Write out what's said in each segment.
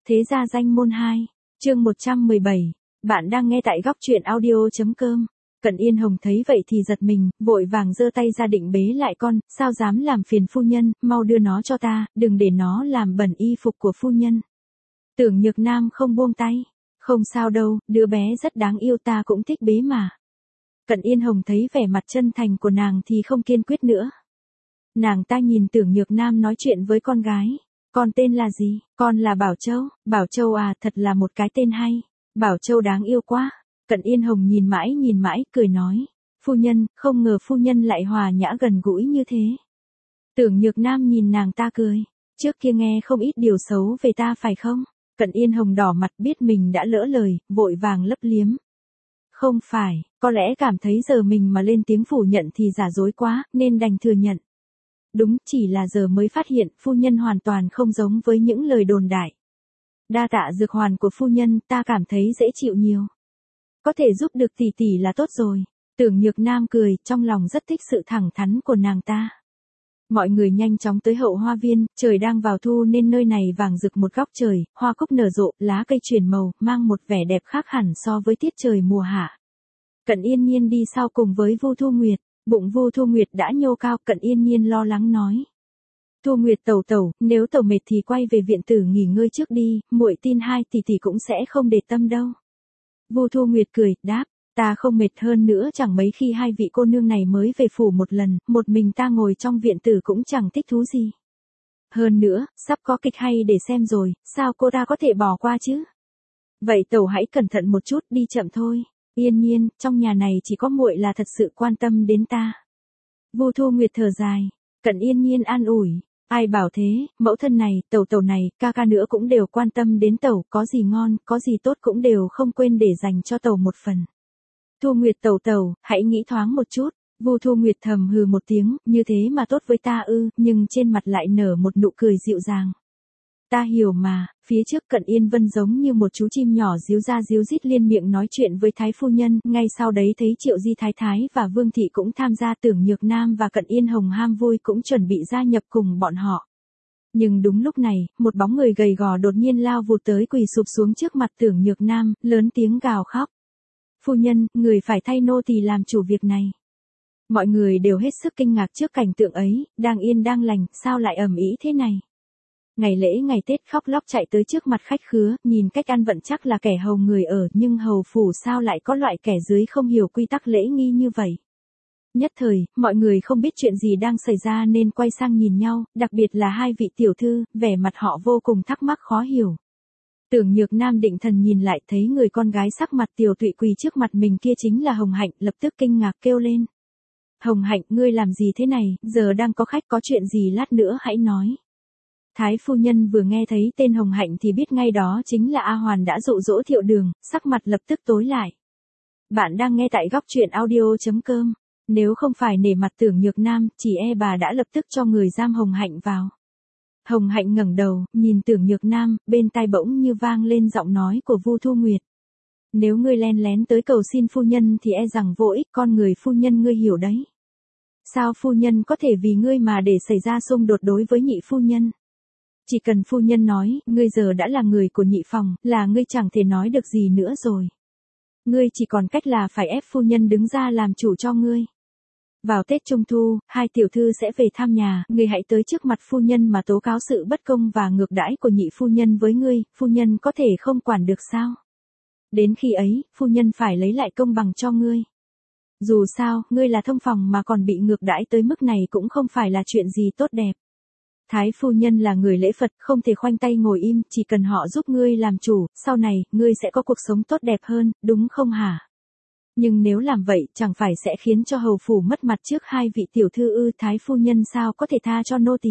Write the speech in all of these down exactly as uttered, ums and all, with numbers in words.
Thế gia danh môn hai, chương một trăm mười bảy, bạn đang nghe tại góc truyện audio.com. Cận Yên Hồng thấy vậy thì giật mình, vội vàng giơ tay ra định bế lại con, sao dám làm phiền phu nhân, mau đưa nó cho ta, đừng để nó làm bẩn y phục của phu nhân. Tưởng Nhược Nam không buông tay, không sao đâu, đứa bé rất đáng yêu, ta cũng thích bế mà. Cận Yên Hồng thấy vẻ mặt chân thành của nàng thì không kiên quyết nữa. Nàng ta nhìn Tưởng Nhược Nam nói chuyện với con gái. Con tên là gì? Con là Bảo Châu. Bảo Châu à, thật là một cái tên hay. Bảo Châu đáng yêu quá. Cận Yên Hồng nhìn mãi nhìn mãi, cười nói. Phu nhân, không ngờ phu nhân lại hòa nhã gần gũi như thế. Tưởng Nhược Nam nhìn nàng ta cười. Trước kia nghe không ít điều xấu về ta phải không? Cận Yên Hồng đỏ mặt biết mình đã lỡ lời, vội vàng lấp liếm. Không phải, có lẽ cảm thấy giờ mình mà lên tiếng phủ nhận thì giả dối quá, nên đành thừa nhận. Đúng, chỉ là giờ mới phát hiện phu nhân hoàn toàn không giống với những lời đồn đại. Đa tạ dược hoàn của phu nhân, ta cảm thấy dễ chịu nhiều. Có thể giúp được tỷ tỷ là tốt rồi. Tưởng Nhược Nam cười, trong lòng rất thích sự thẳng thắn của nàng ta. Mọi người nhanh chóng tới hậu hoa viên, trời đang vào thu nên nơi này vàng rực một góc trời, hoa cúc nở rộ, lá cây chuyển màu, mang một vẻ đẹp khác hẳn so với tiết trời mùa hạ. Cận Yên Nhiên đi sau cùng với Vu Thu Nguyệt. Bụng Vu Thu Nguyệt đã nhô cao, Cận Yên Nhiên lo lắng nói. Thu Nguyệt tẩu tẩu, nếu tẩu mệt thì quay về viện tử nghỉ ngơi trước đi, muội tin hai tỷ tỷ cũng sẽ không để tâm đâu. Vu Thu Nguyệt cười, đáp, ta không mệt, hơn nữa chẳng mấy khi hai vị cô nương này mới về phủ một lần, một mình ta ngồi trong viện tử cũng chẳng thích thú gì. Hơn nữa, sắp có kịch hay để xem rồi, sao cô ta có thể bỏ qua chứ? Vậy tẩu hãy cẩn thận một chút, đi chậm thôi. Yên Nhiên, trong nhà này chỉ có muội là thật sự quan tâm đến ta. Vu Thu Nguyệt thở dài. Cận Yên Nhiên an ủi. Ai bảo thế, mẫu thân này, tẩu tẩu này, ca ca nữa cũng đều quan tâm đến tẩu, có gì ngon, có gì tốt cũng đều không quên để dành cho tẩu một phần. Thu Nguyệt tẩu tẩu, hãy nghĩ thoáng một chút. Vu Thu Nguyệt thầm hừ một tiếng, như thế mà tốt với ta ư, nhưng trên mặt lại nở một nụ cười dịu dàng. Ta hiểu mà, phía trước Cận Yên Vân giống như một chú chim nhỏ díu ra díu dít liên miệng nói chuyện với Thái Phu Nhân, ngay sau đấy thấy Triệu Di Thái Thái và Vương Thị cũng tham gia. Tưởng Nhược Nam và Cận Yên Hồng ham vui cũng chuẩn bị gia nhập cùng bọn họ. Nhưng đúng lúc này, một bóng người gầy gò đột nhiên lao vụt tới quỳ sụp xuống trước mặt Tưởng Nhược Nam, lớn tiếng gào khóc. Phu nhân, người phải thay nô tỳ làm chủ việc này. Mọi người đều hết sức kinh ngạc trước cảnh tượng ấy, đang yên đang lành, sao lại ầm ĩ thế này? Ngày lễ ngày Tết khóc lóc chạy tới trước mặt khách khứa, nhìn cách ăn vận chắc là kẻ hầu người ở, nhưng hầu phủ sao lại có loại kẻ dưới không hiểu quy tắc lễ nghi như vậy. Nhất thời, mọi người không biết chuyện gì đang xảy ra nên quay sang nhìn nhau, đặc biệt là hai vị tiểu thư, vẻ mặt họ vô cùng thắc mắc khó hiểu. Tưởng Nhược Nam định thần nhìn lại thấy người con gái sắc mặt tiều tụy quỳ trước mặt mình kia chính là Hồng Hạnh, lập tức kinh ngạc kêu lên. Hồng Hạnh, ngươi làm gì thế này, giờ đang có khách, có chuyện gì lát nữa hãy nói. Thái Phu Nhân vừa nghe thấy tên Hồng Hạnh thì biết ngay đó chính là A Hoàn đã dụ dỗ Thiệu Đường, sắc mặt lập tức tối lại. Bạn đang nghe tại góc truyện audio.com. Nếu không phải nể mặt Tưởng Nhược Nam, chỉ e bà đã lập tức cho người giam Hồng Hạnh vào. Hồng Hạnh ngẩng đầu, nhìn Tưởng Nhược Nam, bên tai bỗng như vang lên giọng nói của Vu Thu Nguyệt. Nếu ngươi len lén tới cầu xin phu nhân thì e rằng vô ích, con người phu nhân ngươi hiểu đấy. Sao phu nhân có thể vì ngươi mà để xảy ra xung đột đối với nhị phu nhân? Chỉ cần phu nhân nói, ngươi giờ đã là người của nhị phòng, là ngươi chẳng thể nói được gì nữa rồi. Ngươi chỉ còn cách là phải ép phu nhân đứng ra làm chủ cho ngươi. Vào Tết Trung Thu, hai tiểu thư sẽ về thăm nhà, ngươi hãy tới trước mặt phu nhân mà tố cáo sự bất công và ngược đãi của nhị phu nhân với ngươi, phu nhân có thể không quản được sao? Đến khi ấy, phu nhân phải lấy lại công bằng cho ngươi. Dù sao, ngươi là thông phòng mà còn bị ngược đãi tới mức này cũng không phải là chuyện gì tốt đẹp. Thái Phu Nhân là người lễ Phật, không thể khoanh tay ngồi im, chỉ cần họ giúp ngươi làm chủ, sau này, ngươi sẽ có cuộc sống tốt đẹp hơn, đúng không hả? Nhưng nếu làm vậy, chẳng phải sẽ khiến cho hầu phủ mất mặt trước hai vị tiểu thư ư? Thái Phu Nhân sao có thể tha cho nô tỳ?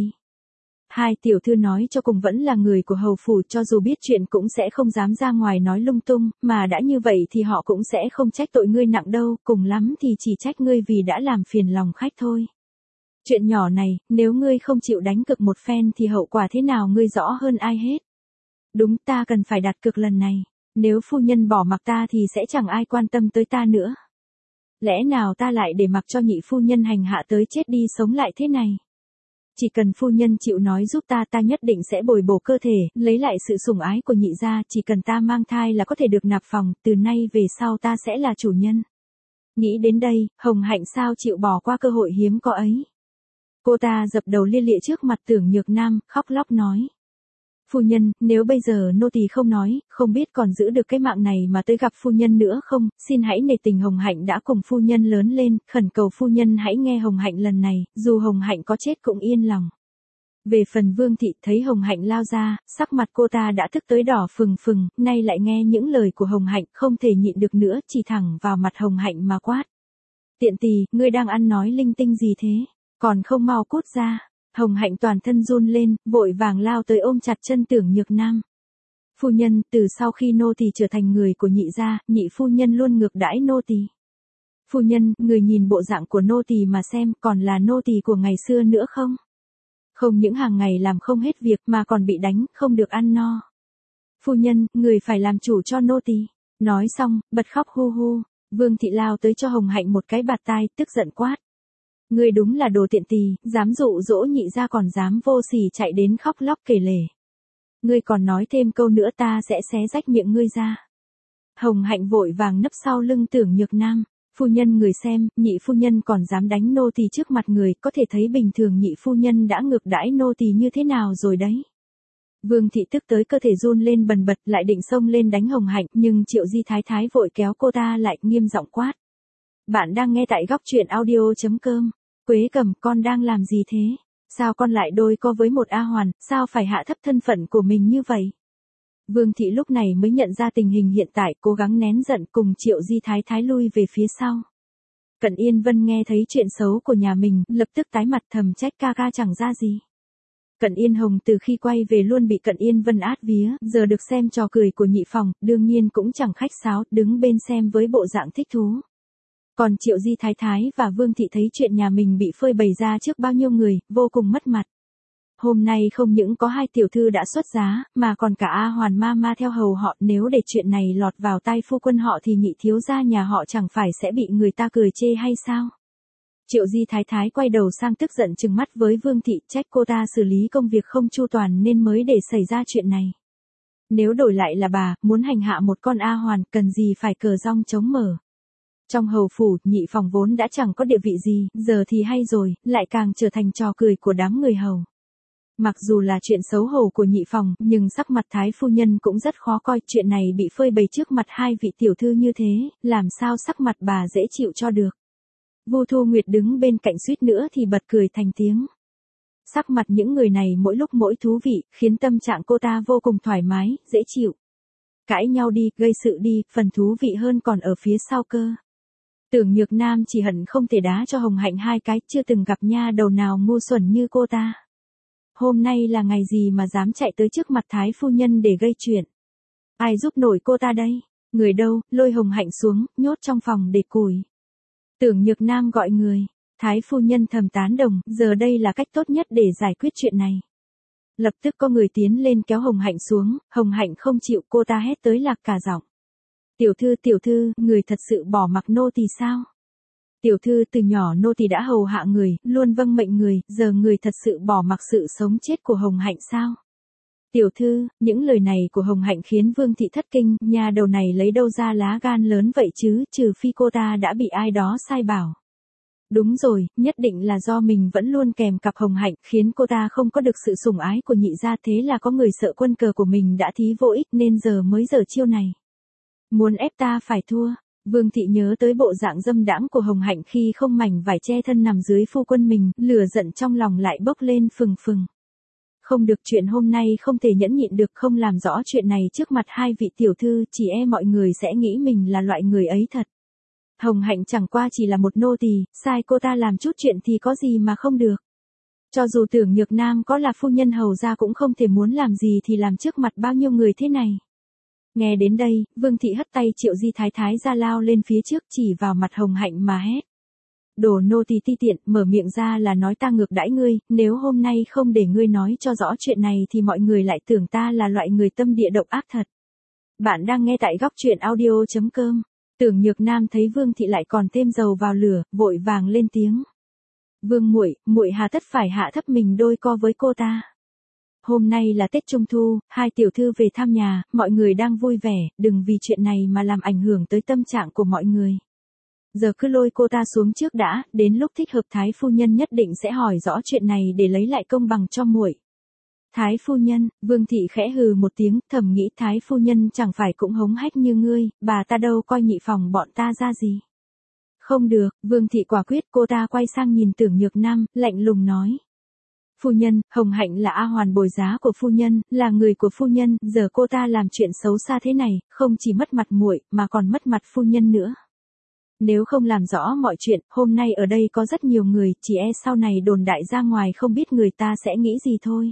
Hai tiểu thư nói cho cùng vẫn là người của hầu phủ, cho dù biết chuyện cũng sẽ không dám ra ngoài nói lung tung, mà đã như vậy thì họ cũng sẽ không trách tội ngươi nặng đâu, cùng lắm thì chỉ trách ngươi vì đã làm phiền lòng khách thôi. Chuyện nhỏ này, nếu ngươi không chịu đánh cược một phen thì hậu quả thế nào ngươi rõ hơn ai hết. Đúng, ta cần phải đặt cược lần này. Nếu phu nhân bỏ mặc ta thì sẽ chẳng ai quan tâm tới ta nữa. Lẽ nào ta lại để mặc cho nhị phu nhân hành hạ tới chết đi sống lại thế này? Chỉ cần phu nhân chịu nói giúp ta, ta nhất định sẽ bồi bổ cơ thể, lấy lại sự sủng ái của nhị gia, chỉ cần ta mang thai là có thể được nạp phòng, từ nay về sau ta sẽ là chủ nhân. Nghĩ đến đây, Hồng Hạnh sao chịu bỏ qua cơ hội hiếm có ấy. Cô ta dập đầu lia lịa trước mặt Tưởng Nhược Nam, khóc lóc nói. Phu nhân, nếu bây giờ nô tỳ không nói, không biết còn giữ được cái mạng này mà tới gặp phu nhân nữa không, xin hãy nể tình Hồng Hạnh đã cùng phu nhân lớn lên, khẩn cầu phu nhân hãy nghe Hồng Hạnh lần này, dù Hồng Hạnh có chết cũng yên lòng. Về phần Vương Thị thấy Hồng Hạnh lao ra, sắc mặt cô ta đã thức tới đỏ phừng phừng, nay lại nghe những lời của Hồng Hạnh, không thể nhịn được nữa, chỉ thẳng vào mặt Hồng Hạnh mà quát. Tiện tỳ, ngươi đang ăn nói linh tinh gì thế, còn không mau cút ra. Hồng Hạnh toàn thân run lên, vội vàng lao tới ôm chặt chân Tưởng Nhược Nam. Phu nhân, từ sau khi nô tỳ trở thành người của nhị gia, nhị phu nhân luôn ngược đãi nô tỳ. Phu nhân, người nhìn bộ dạng của nô tỳ mà xem, còn là nô tỳ của ngày xưa nữa không? Không những hàng ngày làm không hết việc mà còn bị đánh, không được ăn no. Phu nhân, người phải làm chủ cho nô tỳ. Nói xong, bật khóc hu hu. Vương Thị lao tới cho Hồng Hạnh một cái bạt tai, tức giận quát. Ngươi đúng là đồ tiện tỳ, dám dụ dỗ nhị gia còn dám vô sỉ chạy đến khóc lóc kể lể. Ngươi còn nói thêm câu nữa ta sẽ xé rách miệng ngươi ra. Hồng Hạnh vội vàng nấp sau lưng Tưởng Nhược Nam. Phu nhân người xem, nhị phu nhân còn dám đánh nô tỳ trước mặt người, có thể thấy bình thường nhị phu nhân đã ngược đãi nô tỳ như thế nào rồi đấy. Vương Thị tức tới cơ thể run lên bần bật, lại định xông lên đánh Hồng Hạnh, nhưng Triệu Di Thái Thái vội kéo cô ta lại, nghiêm giọng quát. Bạn đang nghe tại góc truyện audio chấm com. Quế Cầm, con đang làm gì thế? Sao con lại đôi co với một A Hoàn, sao phải hạ thấp thân phận của mình như vậy? Vương Thị lúc này mới nhận ra tình hình hiện tại, cố gắng nén giận cùng Triệu Di Thái Thái lui về phía sau. Cận Yên Vân nghe thấy chuyện xấu của nhà mình, lập tức tái mặt thầm trách ca ca chẳng ra gì. Cận Yên Hồng từ khi quay về luôn bị Cận Yên Vân át vía, giờ được xem trò cười của nhị phòng, đương nhiên cũng chẳng khách sáo, đứng bên xem với bộ dạng thích thú. Còn Triệu Di Thái Thái và Vương Thị thấy chuyện nhà mình bị phơi bày ra trước bao nhiêu người, vô cùng mất mặt. Hôm nay không những có hai tiểu thư đã xuất giá, mà còn cả A Hoàn ma ma theo hầu họ, nếu để chuyện này lọt vào tai phu quân họ thì nhị thiếu gia nhà họ chẳng phải sẽ bị người ta cười chê hay sao? Triệu Di Thái Thái quay đầu sang tức giận trừng mắt với Vương Thị, trách cô ta xử lý công việc không chu toàn nên mới để xảy ra chuyện này. Nếu đổi lại là bà, muốn hành hạ một con A Hoàn, cần gì phải cờ rong chống mở. Trong hầu phủ, nhị phòng vốn đã chẳng có địa vị gì, giờ thì hay rồi, lại càng trở thành trò cười của đám người hầu. Mặc dù là chuyện xấu hổ của nhị phòng, nhưng sắc mặt Thái phu nhân cũng rất khó coi, chuyện này bị phơi bày trước mặt hai vị tiểu thư như thế, làm sao sắc mặt bà dễ chịu cho được. Vu Thu Nguyệt đứng bên cạnh suýt nữa thì bật cười thành tiếng. Sắc mặt những người này mỗi lúc mỗi thú vị, khiến tâm trạng cô ta vô cùng thoải mái, dễ chịu. Cãi nhau đi, gây sự đi, phần thú vị hơn còn ở phía sau cơ. Tưởng Nhược Nam chỉ hận không thể đá cho Hồng Hạnh hai cái, chưa từng gặp nha đầu nào ngu xuẩn như cô ta. Hôm nay là ngày gì mà dám chạy tới trước mặt Thái phu nhân để gây chuyện. Ai giúp nổi cô ta đây? Người đâu, lôi Hồng Hạnh xuống, nhốt trong phòng để củi. Tưởng Nhược Nam gọi người. Thái phu nhân thầm tán đồng, giờ đây là cách tốt nhất để giải quyết chuyện này. Lập tức có người tiến lên kéo Hồng Hạnh xuống, Hồng Hạnh không chịu, cô ta hét tới lạc cả giọng. Tiểu thư tiểu thư, người thật sự bỏ mặc nô tỳ sao? Tiểu thư từ nhỏ nô tỳ đã hầu hạ người, luôn vâng mệnh người, giờ người thật sự bỏ mặc sự sống chết của Hồng Hạnh sao? Tiểu thư, những lời này của Hồng Hạnh khiến Vương Thị thất kinh, nhà đầu này lấy đâu ra lá gan lớn vậy chứ, trừ phi cô ta đã bị ai đó sai bảo. Đúng rồi, nhất định là do mình vẫn luôn kèm cặp Hồng Hạnh, khiến cô ta không có được sự sủng ái của nhị gia, thế là có người sợ quân cờ của mình đã thí vô ích nên giờ mới giở chiêu này. Muốn ép ta phải thua. Vương Thị nhớ tới bộ dạng dâm đãng của Hồng Hạnh khi không mảnh vải che thân nằm dưới phu quân mình, lửa giận trong lòng lại bốc lên phừng phừng. Không được, chuyện hôm nay không thể nhẫn nhịn được, không làm rõ chuyện này trước mặt hai vị tiểu thư, chỉ e mọi người sẽ nghĩ mình là loại người ấy thật. Hồng Hạnh chẳng qua chỉ là một nô tỳ, sai cô ta làm chút chuyện thì có gì mà không được. Cho dù Tưởng Nhược Nam có là phu nhân hầu gia cũng không thể muốn làm gì thì làm trước mặt bao nhiêu người thế này. Nghe đến đây, Vương Thị hất tay Triệu Di Thái Thái ra lao lên phía trước, chỉ vào mặt Hồng Hạnh mà hét. Đồ nô tỳ ti tiện, mở miệng ra là nói ta ngược đãi ngươi, nếu hôm nay không để ngươi nói cho rõ chuyện này thì mọi người lại tưởng ta là loại người tâm địa độc ác thật. Bạn đang nghe tại góc truyện audio chấm com. Tưởng Nhược Nam thấy Vương Thị lại còn thêm dầu vào lửa, vội vàng lên tiếng. Vương muội, muội hà tất phải hạ thấp mình đôi co với cô ta. Hôm nay là Tết Trung thu, hai tiểu thư về thăm nhà, mọi người đang vui vẻ, đừng vì chuyện này mà làm ảnh hưởng tới tâm trạng của mọi người. Giờ cứ lôi cô ta xuống trước đã, đến lúc thích hợp Thái phu nhân nhất định sẽ hỏi rõ chuyện này để lấy lại công bằng cho muội. Thái phu nhân, Vương thị khẽ hừ một tiếng, thầm nghĩ Thái phu nhân chẳng phải cũng hống hách như ngươi, bà ta đâu coi nhị phòng bọn ta ra gì. Không được, Vương thị quả quyết, cô ta quay sang nhìn Tưởng Nhược Nam, lạnh lùng nói. Phu nhân, Hồng Hạnh là A Hoàn bồi giá của phu nhân, là người của phu nhân, giờ cô ta làm chuyện xấu xa thế này, không chỉ mất mặt muội mà còn mất mặt phu nhân nữa. Nếu không làm rõ mọi chuyện, hôm nay ở đây có rất nhiều người, chỉ e sau này đồn đại ra ngoài không biết người ta sẽ nghĩ gì thôi.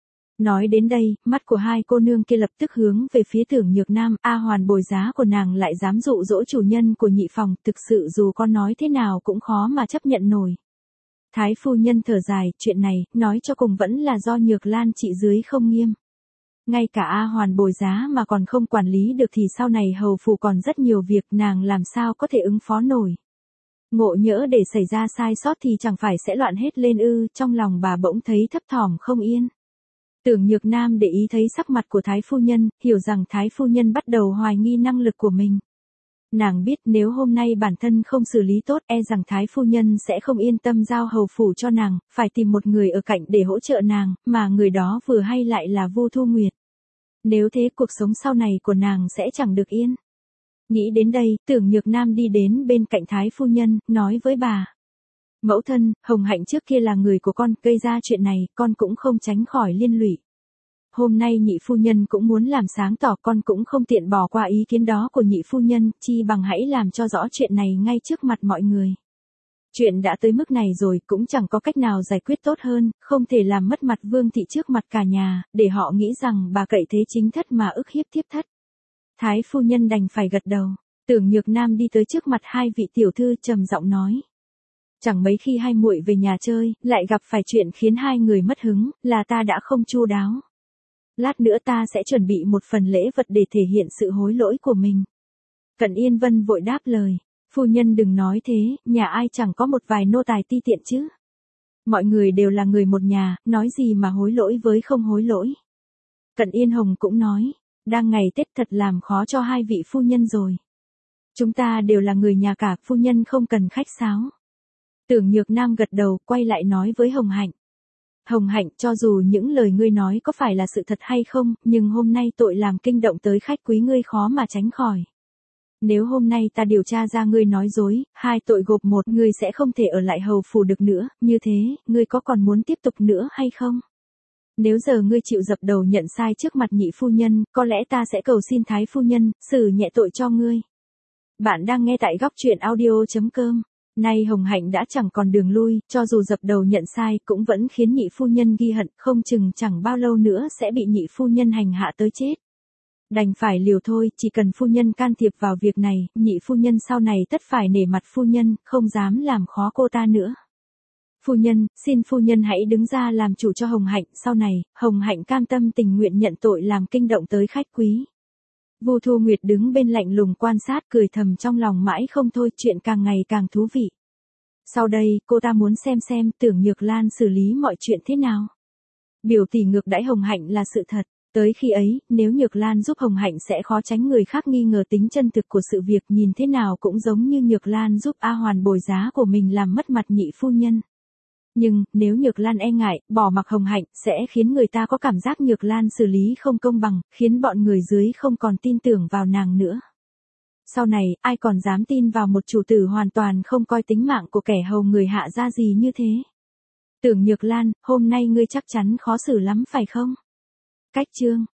Nói đến đây, mắt của hai cô nương kia lập tức hướng về phía Tưởng Nhược Nam, A Hoàn bồi giá của nàng lại dám dụ dỗ chủ nhân của nhị phòng, thực sự dù con nói thế nào cũng khó mà chấp nhận nổi. Thái phu nhân thở dài, chuyện này, nói cho cùng vẫn là do Nhược Lan trị dưới không nghiêm. Ngay cả A Hoàn bồi giá mà còn không quản lý được thì sau này hầu phủ còn rất nhiều việc, nàng làm sao có thể ứng phó nổi. Ngộ nhỡ để xảy ra sai sót thì chẳng phải sẽ loạn hết lên ư, trong lòng bà bỗng thấy thấp thỏm không yên. Tưởng Nhược Nam để ý thấy sắc mặt của Thái phu nhân, hiểu rằng Thái phu nhân bắt đầu hoài nghi năng lực của mình. Nàng biết nếu hôm nay bản thân không xử lý tốt e rằng Thái phu nhân sẽ không yên tâm giao hầu phủ cho nàng, phải tìm một người ở cạnh để hỗ trợ nàng, mà người đó vừa hay lại là Vu Thu Nguyệt. Nếu thế cuộc sống sau này của nàng sẽ chẳng được yên. Nghĩ đến đây, Tưởng Nhược Nam đi đến bên cạnh Thái phu nhân, nói với bà. Mẫu thân, Hồng Hạnh trước kia là người của con, gây ra chuyện này, con cũng không tránh khỏi liên lụy. Hôm nay nhị phu nhân cũng muốn làm sáng tỏ, con cũng không tiện bỏ qua ý kiến đó của nhị phu nhân, chi bằng hãy làm cho rõ chuyện này ngay trước mặt mọi người. Chuyện đã tới mức này rồi, cũng chẳng có cách nào giải quyết tốt hơn, không thể làm mất mặt Vương thị trước mặt cả nhà, để họ nghĩ rằng bà cậy thế chính thất mà ức hiếp thiếp thất. Thái phu nhân đành phải gật đầu. Tưởng Nhược Nam đi tới trước mặt hai vị tiểu thư trầm giọng nói. Chẳng mấy khi hai muội về nhà chơi, lại gặp phải chuyện khiến hai người mất hứng, là ta đã không chu đáo. Lát nữa ta sẽ chuẩn bị một phần lễ vật để thể hiện sự hối lỗi của mình. Cận Yên Vân vội đáp lời. Phu nhân đừng nói thế, nhà ai chẳng có một vài nô tài ti tiện chứ. Mọi người đều là người một nhà, nói gì mà hối lỗi với không hối lỗi. Cận Yên Hồng cũng nói, đang ngày Tết thật làm khó cho hai vị phu nhân rồi. Chúng ta đều là người nhà cả, phu nhân không cần khách sáo. Tưởng Nhược Nam gật đầu, quay lại nói với Hồng Hạnh. Hồng Hạnh, cho dù những lời ngươi nói có phải là sự thật hay không, nhưng hôm nay tội làm kinh động tới khách quý ngươi khó mà tránh khỏi. Nếu hôm nay ta điều tra ra ngươi nói dối, hai tội gộp một, ngươi sẽ không thể ở lại hầu phủ được nữa, như thế, ngươi có còn muốn tiếp tục nữa hay không? Nếu giờ ngươi chịu dập đầu nhận sai trước mặt nhị phu nhân, có lẽ ta sẽ cầu xin Thái phu nhân, xử nhẹ tội cho ngươi. Bạn đang nghe tại góc truyện audio chấm com. Nay Hồng Hạnh đã chẳng còn đường lui, cho dù dập đầu nhận sai cũng vẫn khiến nhị phu nhân ghi hận, không chừng chẳng bao lâu nữa sẽ bị nhị phu nhân hành hạ tới chết. Đành phải liều thôi, chỉ cần phu nhân can thiệp vào việc này, nhị phu nhân sau này tất phải nể mặt phu nhân, không dám làm khó cô ta nữa. Phu nhân, xin phu nhân hãy đứng ra làm chủ cho Hồng Hạnh, sau này, Hồng Hạnh cam tâm tình nguyện nhận tội làm kinh động tới khách quý. Vu Thu Nguyệt đứng bên lạnh lùng quan sát, cười thầm trong lòng mãi không thôi, chuyện càng ngày càng thú vị. Sau đây, cô ta muốn xem xem Tưởng Nhược Lan xử lý mọi chuyện thế nào. Biểu tỷ ngược đãi Hồng Hạnh là sự thật. Tới khi ấy, nếu Nhược Lan giúp Hồng Hạnh sẽ khó tránh người khác nghi ngờ tính chân thực của sự việc, nhìn thế nào cũng giống như Nhược Lan giúp A Hoàn bồi giá của mình làm mất mặt nhị phu nhân. Nhưng, nếu Nhược Lan e ngại, bỏ mặc Hồng Hạnh, sẽ khiến người ta có cảm giác Nhược Lan xử lý không công bằng, khiến bọn người dưới không còn tin tưởng vào nàng nữa. Sau này, ai còn dám tin vào một chủ tử hoàn toàn không coi tính mạng của kẻ hầu người hạ ra gì như thế? Tưởng Nhược Lan, hôm nay ngươi chắc chắn khó xử lắm phải không? Cách chương